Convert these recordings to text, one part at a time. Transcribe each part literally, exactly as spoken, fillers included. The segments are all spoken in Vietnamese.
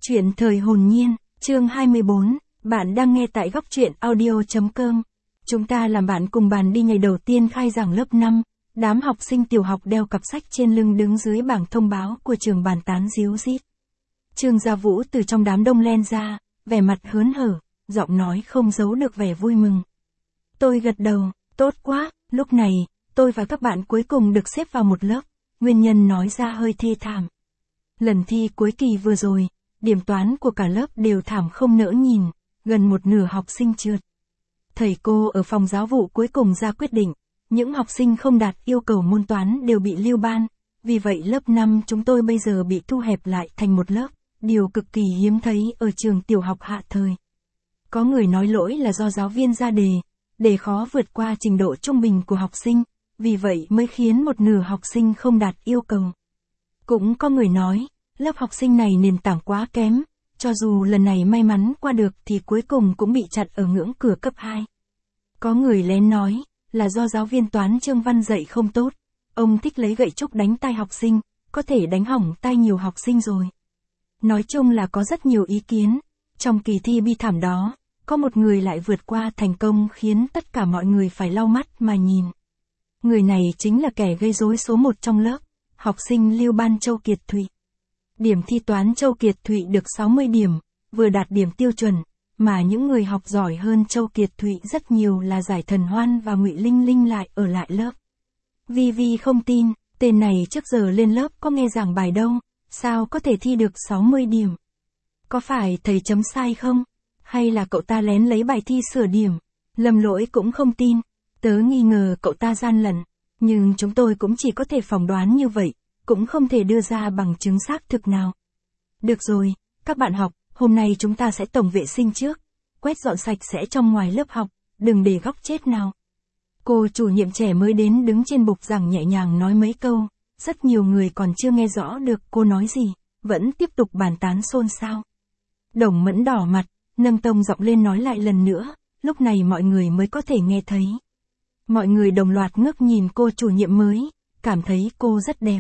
Chuyện thời hồn nhiên, chương hai mươi bốn, bạn đang nghe tại góc truyện audio chấm com. Chúng ta làm bạn cùng bàn đi ngày đầu tiên khai giảng lớp năm, đám học sinh tiểu học đeo cặp sách trên lưng đứng dưới bảng thông báo của trường bàn tán ríu rít. Trương Gia Vũ từ trong đám đông len ra, vẻ mặt hớn hở, giọng nói không giấu được vẻ vui mừng. Tôi gật đầu, tốt quá, lúc này, tôi và các bạn cuối cùng được xếp vào một lớp, nguyên nhân nói ra hơi thê thảm. Lần thi cuối kỳ vừa rồi, điểm toán của cả lớp đều thảm không nỡ nhìn, gần một nửa học sinh trượt. Thầy cô ở phòng giáo vụ cuối cùng ra quyết định, những học sinh không đạt yêu cầu môn toán đều bị lưu ban, vì vậy lớp năm chúng tôi bây giờ bị thu hẹp lại thành một lớp, điều cực kỳ hiếm thấy ở trường tiểu học hạ thời. Có người nói lỗi là do giáo viên ra đề, đề khó vượt qua trình độ trung bình của học sinh, vì vậy mới khiến một nửa học sinh không đạt yêu cầu. Cũng có người nói, lớp học sinh này nền tảng quá kém, cho dù lần này may mắn qua được thì cuối cùng cũng bị chặn ở ngưỡng cửa cấp hai. Có người lén nói, là do giáo viên toán Trương Văn dạy không tốt, ông thích lấy gậy trúc đánh tai học sinh, có thể đánh hỏng tai nhiều học sinh rồi. Nói chung là có rất nhiều ý kiến, trong kỳ thi bi thảm đó, có một người lại vượt qua thành công khiến tất cả mọi người phải lau mắt mà nhìn. Người này chính là kẻ gây rối số một trong lớp, học sinh Lưu Ban Châu Kiệt Thụy. Điểm thi toán Châu Kiệt Thụy được sáu mươi điểm, vừa đạt điểm tiêu chuẩn, mà những người học giỏi hơn Châu Kiệt Thụy rất nhiều là Giải Thần Hoan và Ngụy Linh Linh lại ở lại lớp. Vi Vi không tin, tên này trước giờ lên lớp có nghe giảng bài đâu, sao có thể thi được sáu mươi điểm? Có phải thầy chấm sai không? Hay là cậu ta lén lấy bài thi sửa điểm? Lâm Lỗi cũng không tin, tớ nghi ngờ cậu ta gian lận, nhưng chúng tôi cũng chỉ có thể phỏng đoán như vậy, cũng không thể đưa ra bằng chứng xác thực nào. Được rồi, các bạn học, hôm nay chúng ta sẽ tổng vệ sinh trước, quét dọn sạch sẽ trong ngoài lớp học, đừng để góc chết nào. Cô chủ nhiệm trẻ mới đến đứng trên bục giảng nhẹ nhàng nói mấy câu, rất nhiều người còn chưa nghe rõ được cô nói gì, vẫn tiếp tục bàn tán xôn xao. Đồng Mẫn đỏ mặt, nâng tông giọng lên nói lại lần nữa, lúc này mọi người mới có thể nghe thấy. Mọi người đồng loạt ngước nhìn cô chủ nhiệm mới, cảm thấy cô rất đẹp.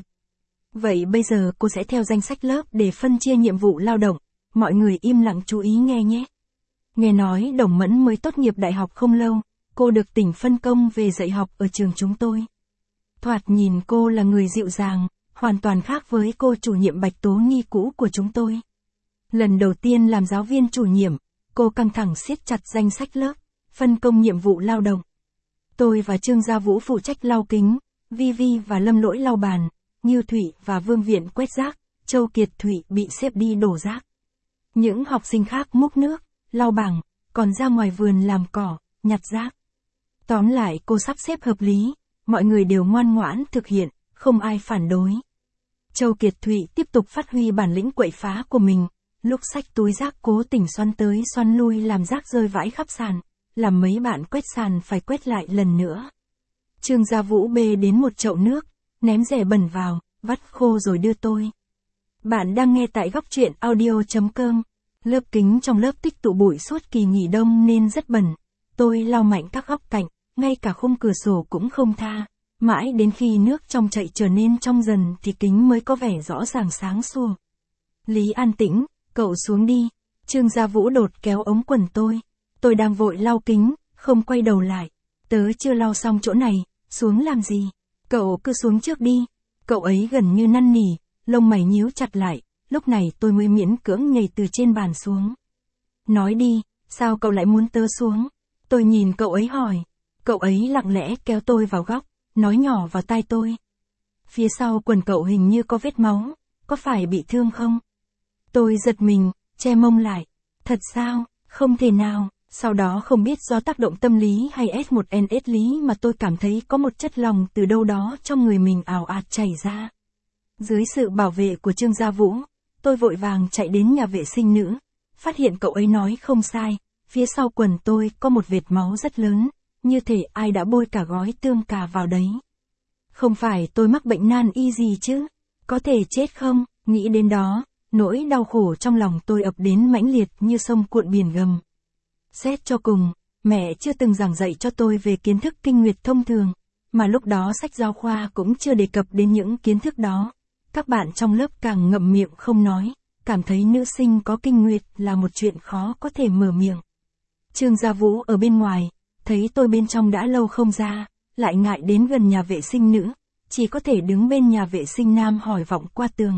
Vậy bây giờ cô sẽ theo danh sách lớp để phân chia nhiệm vụ lao động, mọi người im lặng chú ý nghe nhé. Nghe nói Đồng Mẫn mới tốt nghiệp đại học không lâu, cô được tỉnh phân công về dạy học ở trường chúng tôi. Thoạt nhìn cô là người dịu dàng, hoàn toàn khác với cô chủ nhiệm Bạch Tố Nghi cũ của chúng tôi. Lần đầu tiên làm giáo viên chủ nhiệm, cô căng thẳng siết chặt danh sách lớp, phân công nhiệm vụ lao động. Tôi và Trương Gia Vũ phụ trách lau kính, Vi Vi và Lâm Lỗi lau bàn, Như Thụy và Vương Viện quét rác, Châu Kiệt Thụy bị xếp đi đổ rác. Những học sinh khác múc nước, lau bảng, còn ra ngoài vườn làm cỏ, nhặt rác. Tóm lại cô sắp xếp hợp lý, mọi người đều ngoan ngoãn thực hiện, không ai phản đối. Châu Kiệt Thụy tiếp tục phát huy bản lĩnh quậy phá của mình, lúc xách túi rác cố tình xoắn tới xoắn lui làm rác rơi vãi khắp sàn, làm mấy bạn quét sàn phải quét lại lần nữa. Trương Gia Vũ bê đến một chậu nước, ném rẻ bẩn vào, vắt khô rồi đưa tôi. Bạn đang nghe tại góc truyện audio chấm com. Lớp kính trong lớp tích tụ bụi suốt kỳ nghỉ đông nên rất bẩn. Tôi lau mạnh các góc cạnh, ngay cả khung cửa sổ cũng không tha. Mãi đến khi nước trong chảy trở nên trong dần thì kính mới có vẻ rõ ràng sáng sủa. Lý An Tĩnh, cậu xuống đi. Trương Gia Vũ đột kéo ống quần tôi. Tôi đang vội lau kính, không quay đầu lại. Tớ chưa lau xong chỗ này, xuống làm gì? Cậu cứ xuống trước đi. Cậu ấy gần như năn nỉ, lông mày nhíu chặt lại, lúc này tôi mới miễn cưỡng nhảy từ trên bàn xuống. Nói đi, sao cậu lại muốn tớ xuống? Tôi nhìn cậu ấy hỏi. Cậu ấy lặng lẽ kéo tôi vào góc, nói nhỏ vào tai tôi. Phía sau quần cậu hình như có vết máu, có phải bị thương không? Tôi giật mình, che mông lại. Thật sao? Không thể nào. Sau đó không biết do tác động tâm lý hay S một N S lý mà tôi cảm thấy có một chất lỏng từ đâu đó trong người mình ào ạt chảy ra. Dưới sự bảo vệ của Trương Gia Vũ, tôi vội vàng chạy đến nhà vệ sinh nữ, phát hiện cậu ấy nói không sai, phía sau quần tôi có một vệt máu rất lớn, như thể ai đã bôi cả gói tương cà vào đấy. Không phải tôi mắc bệnh nan y gì chứ, có thể chết không? Nghĩ đến đó, nỗi đau khổ trong lòng tôi ập đến mãnh liệt như sông cuộn biển gầm. Xét cho cùng, mẹ chưa từng giảng dạy cho tôi về kiến thức kinh nguyệt thông thường, mà lúc đó sách giáo khoa cũng chưa đề cập đến những kiến thức đó. Các bạn trong lớp càng ngậm miệng không nói, cảm thấy nữ sinh có kinh nguyệt là một chuyện khó có thể mở miệng. Trương Gia Vũ ở bên ngoài, thấy tôi bên trong đã lâu không ra, lại ngại đến gần nhà vệ sinh nữ, chỉ có thể đứng bên nhà vệ sinh nam hỏi vọng qua tường.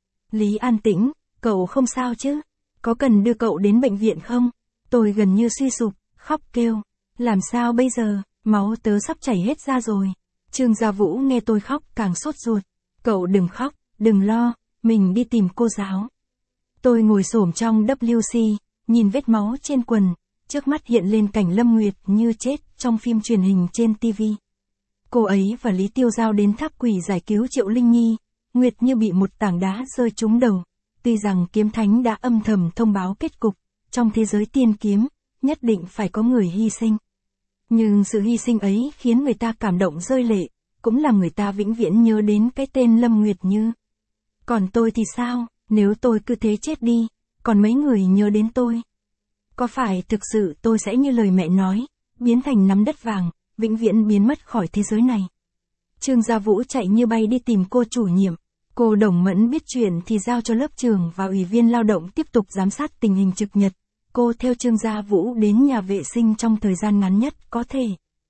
Lý An Tĩnh, cậu không sao chứ? Có cần đưa cậu đến bệnh viện không? Tôi gần như suy sụp, khóc kêu. Làm sao bây giờ, máu tớ sắp chảy hết ra rồi. Trương Gia Vũ nghe tôi khóc càng sốt ruột. Cậu đừng khóc, đừng lo, mình đi tìm cô giáo. Tôi ngồi xổm trong vê kép xê, nhìn vết máu trên quần, trước mắt hiện lên cảnh Lâm Nguyệt như chết trong phim truyền hình trên ti vi. Cô ấy và Lý Tiêu Giao đến tháp quỷ giải cứu Triệu Linh Nhi, Nguyệt như bị một tảng đá rơi trúng đầu. Tuy rằng kiếm thánh đã âm thầm thông báo kết cục, trong thế giới tiên kiếm, nhất định phải có người hy sinh. Nhưng sự hy sinh ấy khiến người ta cảm động rơi lệ, cũng làm người ta vĩnh viễn nhớ đến cái tên Lâm Nguyệt Như. Còn tôi thì sao, nếu tôi cứ thế chết đi, còn mấy người nhớ đến tôi? Có phải thực sự tôi sẽ như lời mẹ nói, biến thành nắm đất vàng, vĩnh viễn biến mất khỏi thế giới này? Trương Gia Vũ chạy như bay đi tìm cô chủ nhiệm. Cô Đồng Mẫn biết chuyện thì giao cho lớp trưởng và ủy viên lao động tiếp tục giám sát tình hình trực nhật. Cô theo Trương Gia Vũ đến nhà vệ sinh trong thời gian ngắn nhất có thể.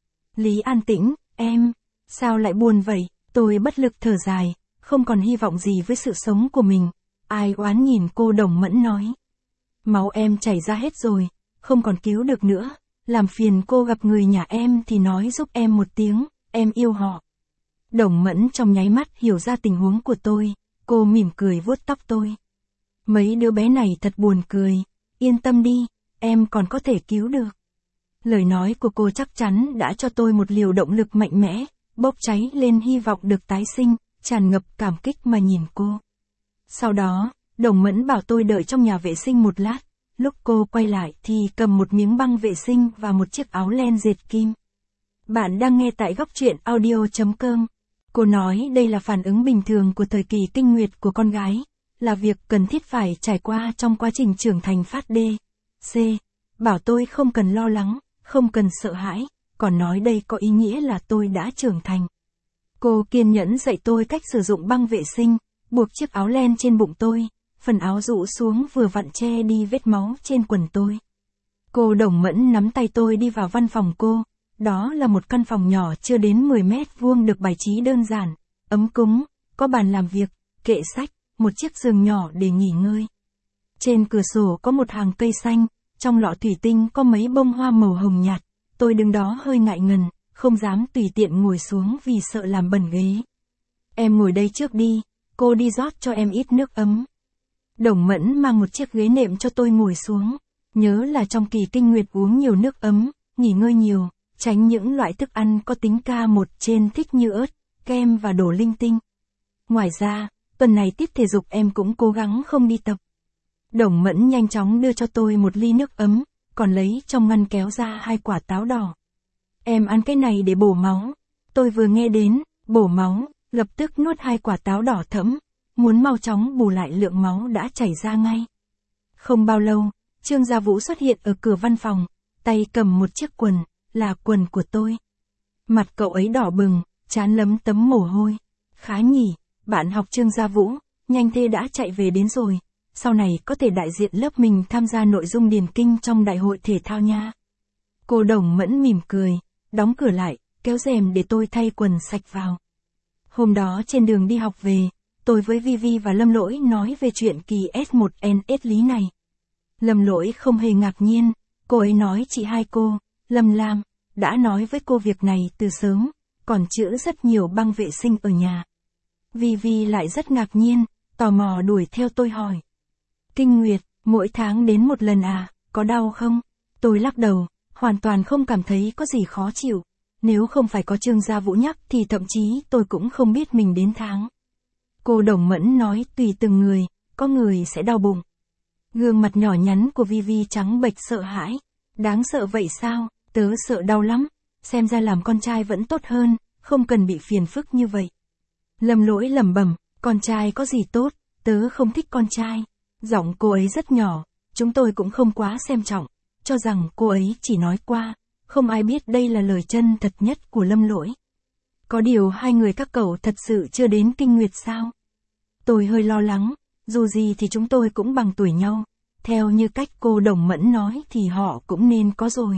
Lý An Tĩnh, em, sao lại buồn vậy? Tôi bất lực thở dài, không còn hy vọng gì với sự sống của mình. Ai oán nhìn cô Đồng Mẫn nói. Máu em chảy ra hết rồi, không còn cứu được nữa. Làm phiền cô gặp người nhà em thì nói giúp em một tiếng, em yêu họ. Đồng Mẫn trong nháy mắt hiểu ra tình huống của tôi, cô mỉm cười vuốt tóc tôi. Mấy đứa bé này thật buồn cười, yên tâm đi, em còn có thể cứu được. Lời nói của cô chắc chắn đã cho tôi một liều động lực mạnh mẽ, bốc cháy lên hy vọng được tái sinh, tràn ngập cảm kích mà nhìn cô. Sau đó, Đồng Mẫn bảo tôi đợi trong nhà vệ sinh một lát, lúc cô quay lại thì cầm một miếng băng vệ sinh và một chiếc áo len dệt kim. Bạn đang nghe tại góc truyện audio chấm com. Cô nói đây là phản ứng bình thường của thời kỳ kinh nguyệt của con gái, là việc cần thiết phải trải qua trong quá trình trưởng thành phát D. C. Bảo tôi không cần lo lắng, không cần sợ hãi, còn nói đây có ý nghĩa là tôi đã trưởng thành. Cô kiên nhẫn dạy tôi cách sử dụng băng vệ sinh, buộc chiếc áo len trên bụng tôi, phần áo rũ xuống vừa vặn che đi vết máu trên quần tôi. Cô Đồng Mẫn nắm tay tôi đi vào văn phòng cô. Đó là một căn phòng nhỏ chưa đến mười mét vuông được bài trí đơn giản, ấm cúng, có bàn làm việc, kệ sách, một chiếc giường nhỏ để nghỉ ngơi. Trên cửa sổ có một hàng cây xanh, trong lọ thủy tinh có mấy bông hoa màu hồng nhạt. Tôi đứng đó hơi ngại ngần, không dám tùy tiện ngồi xuống vì sợ làm bẩn ghế. Em ngồi đây trước đi, cô đi rót cho em ít nước ấm. Đồng Mẫn mang một chiếc ghế nệm cho tôi ngồi xuống. Nhớ là trong kỳ kinh nguyệt uống nhiều nước ấm, nghỉ ngơi nhiều. Tránh những loại thức ăn có tính ca một trên thích như ớt, kem và đồ linh tinh. Ngoài ra, tuần này tiếp thể dục em cũng cố gắng không đi tập. Đồng Mẫn nhanh chóng đưa cho tôi một ly nước ấm, còn lấy trong ngăn kéo ra hai quả táo đỏ. Em ăn cái này để bổ máu. Tôi vừa nghe đến, bổ máu, lập tức nuốt hai quả táo đỏ thẫm, muốn mau chóng bù lại lượng máu đã chảy ra ngay. Không bao lâu, Trương Gia Vũ xuất hiện ở cửa văn phòng, tay cầm một chiếc quần. Là quần của tôi. Mặt cậu ấy đỏ bừng, trán lấm tấm mồ hôi. Khá nhỉ, bạn học Trương Gia Vũ, nhanh thế đã chạy về đến rồi. Sau này có thể đại diện lớp mình tham gia nội dung điền kinh trong đại hội thể thao nha. Cô Đồng Mẫn mỉm cười, đóng cửa lại, kéo rèm để tôi thay quần sạch vào. Hôm đó trên đường đi học về, tôi với Vivi và Lâm Lỗi nói về chuyện kỳ S một N S lý này. Lâm Lỗi không hề ngạc nhiên, cô ấy nói chị hai cô, Lâm Lam, đã nói với cô việc này từ sớm, còn chữa rất nhiều băng vệ sinh ở nhà. Vivi lại rất ngạc nhiên, tò mò đuổi theo tôi hỏi. Kinh nguyệt, mỗi tháng đến một lần à, có đau không? Tôi lắc đầu, hoàn toàn không cảm thấy có gì khó chịu. Nếu không phải có Trương Gia Vũ nhắc thì thậm chí tôi cũng không biết mình đến tháng. Cô Đồng Mẫn nói tùy từng người, có người sẽ đau bụng. Gương mặt nhỏ nhắn của Vivi trắng bệch sợ hãi. Đáng sợ vậy sao? Tớ sợ đau lắm, xem ra làm con trai vẫn tốt hơn, không cần bị phiền phức như vậy. Lâm Lỗi lẩm bẩm, con trai có gì tốt, tớ không thích con trai. Giọng cô ấy rất nhỏ, chúng tôi cũng không quá xem trọng, cho rằng cô ấy chỉ nói qua, không ai biết đây là lời chân thật nhất của Lâm Lỗi. Có điều hai người các cậu thật sự chưa đến kinh nguyệt sao? Tôi hơi lo lắng, dù gì thì chúng tôi cũng bằng tuổi nhau, theo như cách cô Đồng Mẫn nói thì họ cũng nên có rồi.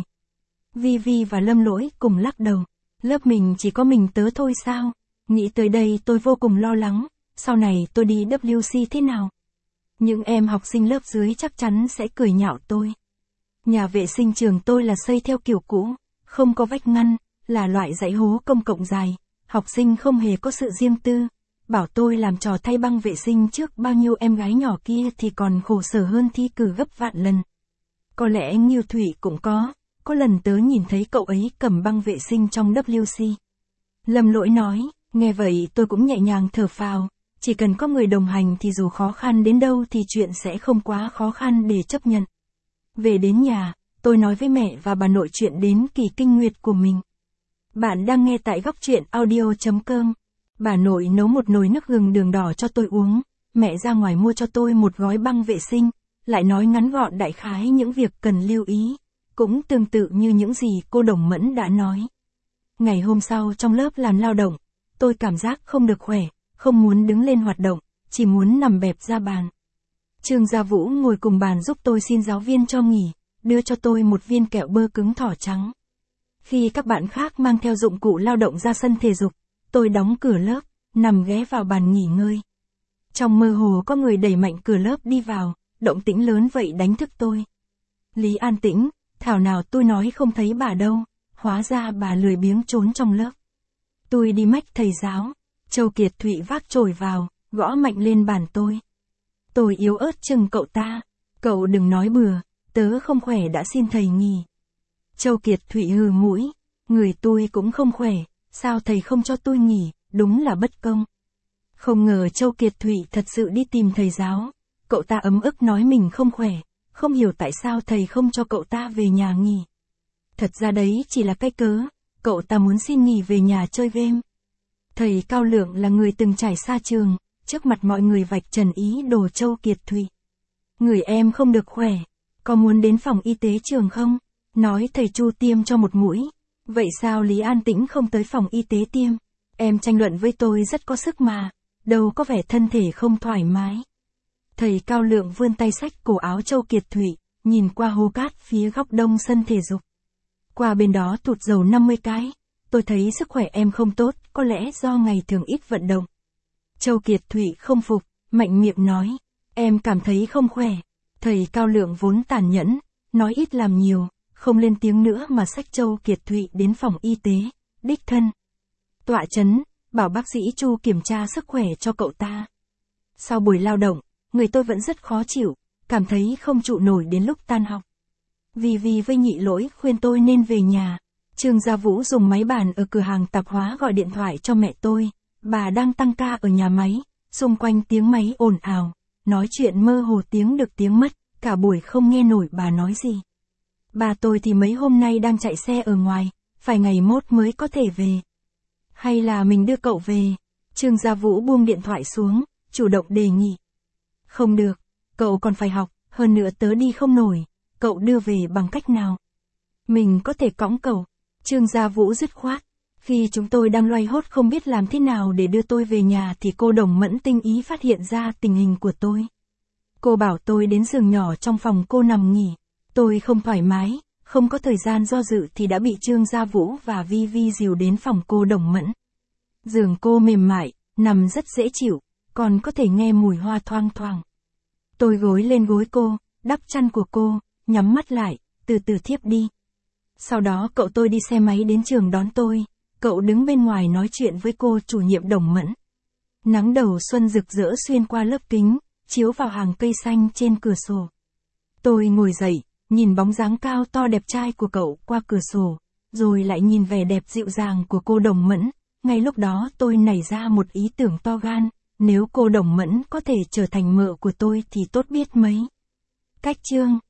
Vi Vi và Lâm Lỗi cùng lắc đầu, lớp mình chỉ có mình tớ thôi sao? Nghĩ tới đây tôi vô cùng lo lắng, sau này tôi đi W C thế nào? Những em học sinh lớp dưới chắc chắn sẽ cười nhạo tôi. Nhà vệ sinh trường tôi là xây theo kiểu cũ, không có vách ngăn, là loại dãy hố công cộng dài, học sinh không hề có sự riêng tư. Bảo tôi làm trò thay băng vệ sinh trước bao nhiêu em gái nhỏ kia thì còn khổ sở hơn thi cử gấp vạn lần. Có lẽ Nghiêu Thủy cũng có, có lần tớ nhìn thấy cậu ấy cầm băng vệ sinh trong W C. Lâm Lỗi nói, nghe vậy tôi cũng nhẹ nhàng thở phào, chỉ cần có người đồng hành thì dù khó khăn đến đâu thì chuyện sẽ không quá khó khăn để chấp nhận. Về đến nhà, tôi nói với mẹ và bà nội chuyện đến kỳ kinh nguyệt của mình. Bạn đang nghe tại góc truyện audio chấm com. Bà nội nấu một nồi nước gừng đường đỏ cho tôi uống, mẹ ra ngoài mua cho tôi một gói băng vệ sinh, lại nói ngắn gọn đại khái những việc cần lưu ý, cũng tương tự như những gì cô Đồng Mẫn đã nói. Ngày hôm sau trong lớp làm lao động, tôi cảm giác không được khỏe, không muốn đứng lên hoạt động, chỉ muốn nằm bẹp ra bàn. Trương Gia Vũ ngồi cùng bàn giúp tôi xin giáo viên cho nghỉ, đưa cho tôi một viên kẹo bơ cứng thỏ trắng. Khi các bạn khác mang theo dụng cụ lao động ra sân thể dục, tôi đóng cửa lớp, nằm ghé vào bàn nghỉ ngơi. Trong mơ hồ có người đẩy mạnh cửa lớp đi vào, động tĩnh lớn vậy đánh thức tôi. Lý An Tĩnh, thảo nào tôi nói không thấy bà đâu, hóa ra bà lười biếng trốn trong lớp. Tôi đi mách thầy giáo, Châu Kiệt Thụy vác chổi vào, gõ mạnh lên bàn tôi. Tôi yếu ớt chừng cậu ta, cậu đừng nói bừa, tớ không khỏe đã xin thầy nghỉ. Châu Kiệt Thụy hừ mũi, người tôi cũng không khỏe, sao thầy không cho tôi nghỉ, đúng là bất công. Không ngờ Châu Kiệt Thụy thật sự đi tìm thầy giáo, cậu ta ấm ức nói mình không khỏe, không hiểu tại sao thầy không cho cậu ta về nhà nghỉ. Thật ra đấy chỉ là cái cớ, cậu ta muốn xin nghỉ về nhà chơi game. Thầy Cao Lượng là người từng trải xa trường, trước mặt mọi người vạch trần ý đồ Châu Kiệt Thụy. Người em không được khỏe, có muốn đến phòng y tế trường không? Nói thầy Chu tiêm cho một mũi. Vậy sao Lý An Tĩnh không tới phòng y tế tiêm? Em tranh luận với tôi rất có sức mà, đâu có vẻ thân thể không thoải mái. Thầy Cao Lượng vươn tay xách cổ áo Châu Kiệt Thụy, nhìn qua hố cát phía góc đông sân thể dục. Qua bên đó tụt dầu năm mươi cái, tôi thấy sức khỏe em không tốt, có lẽ do ngày thường ít vận động. Châu Kiệt Thụy không phục, mạnh miệng nói, em cảm thấy không khỏe. Thầy Cao Lượng vốn tàn nhẫn, nói ít làm nhiều, không lên tiếng nữa mà xách Châu Kiệt Thụy đến phòng y tế, đích thân. Tọa chấn, bảo bác sĩ Chu kiểm tra sức khỏe cho cậu ta. Sau buổi lao động, người tôi vẫn rất khó chịu, cảm thấy không trụ nổi đến lúc tan học. Vì vì với Nhị Lỗi khuyên tôi nên về nhà. Trương Gia Vũ dùng máy bàn ở cửa hàng tạp hóa gọi điện thoại cho mẹ tôi, bà đang tăng ca ở nhà máy, xung quanh tiếng máy ồn ào, nói chuyện mơ hồ tiếng được tiếng mất, cả buổi không nghe nổi bà nói gì. Bà tôi thì mấy hôm nay đang chạy xe ở ngoài, phải ngày mốt mới có thể về. Hay là mình đưa cậu về? Trương Gia Vũ buông điện thoại xuống, chủ động đề nghị. Không được, cậu còn phải học, hơn nữa tớ đi không nổi, cậu đưa về bằng cách nào? Mình có thể cõng cậu. Trương Gia Vũ dứt khoát. Khi chúng tôi đang loay hoốt không biết làm thế nào để đưa tôi về nhà thì cô Đồng Mẫn tinh ý phát hiện ra tình hình của tôi. Cô bảo tôi đến giường nhỏ trong phòng cô nằm nghỉ. Tôi không thoải mái, không có thời gian do dự thì đã bị Trương Gia Vũ và Vi Vi dìu đến phòng cô Đồng Mẫn. Giường cô mềm mại, nằm rất dễ chịu, còn có thể nghe mùi hoa thoang thoảng. Tôi gối lên gối cô, đắp chăn của cô, nhắm mắt lại, từ từ thiếp đi. Sau đó cậu tôi đi xe máy đến trường đón tôi, cậu đứng bên ngoài nói chuyện với cô chủ nhiệm Đồng Mẫn. Nắng đầu xuân rực rỡ xuyên qua lớp kính, chiếu vào hàng cây xanh trên cửa sổ. Tôi ngồi dậy, nhìn bóng dáng cao to đẹp trai của cậu qua cửa sổ, rồi lại nhìn vẻ đẹp dịu dàng của cô Đồng Mẫn. Ngay lúc đó tôi nảy ra một ý tưởng to gan, nếu cô Đồng Mẫn có thể trở thành mợ của tôi thì tốt biết mấy. Cách chương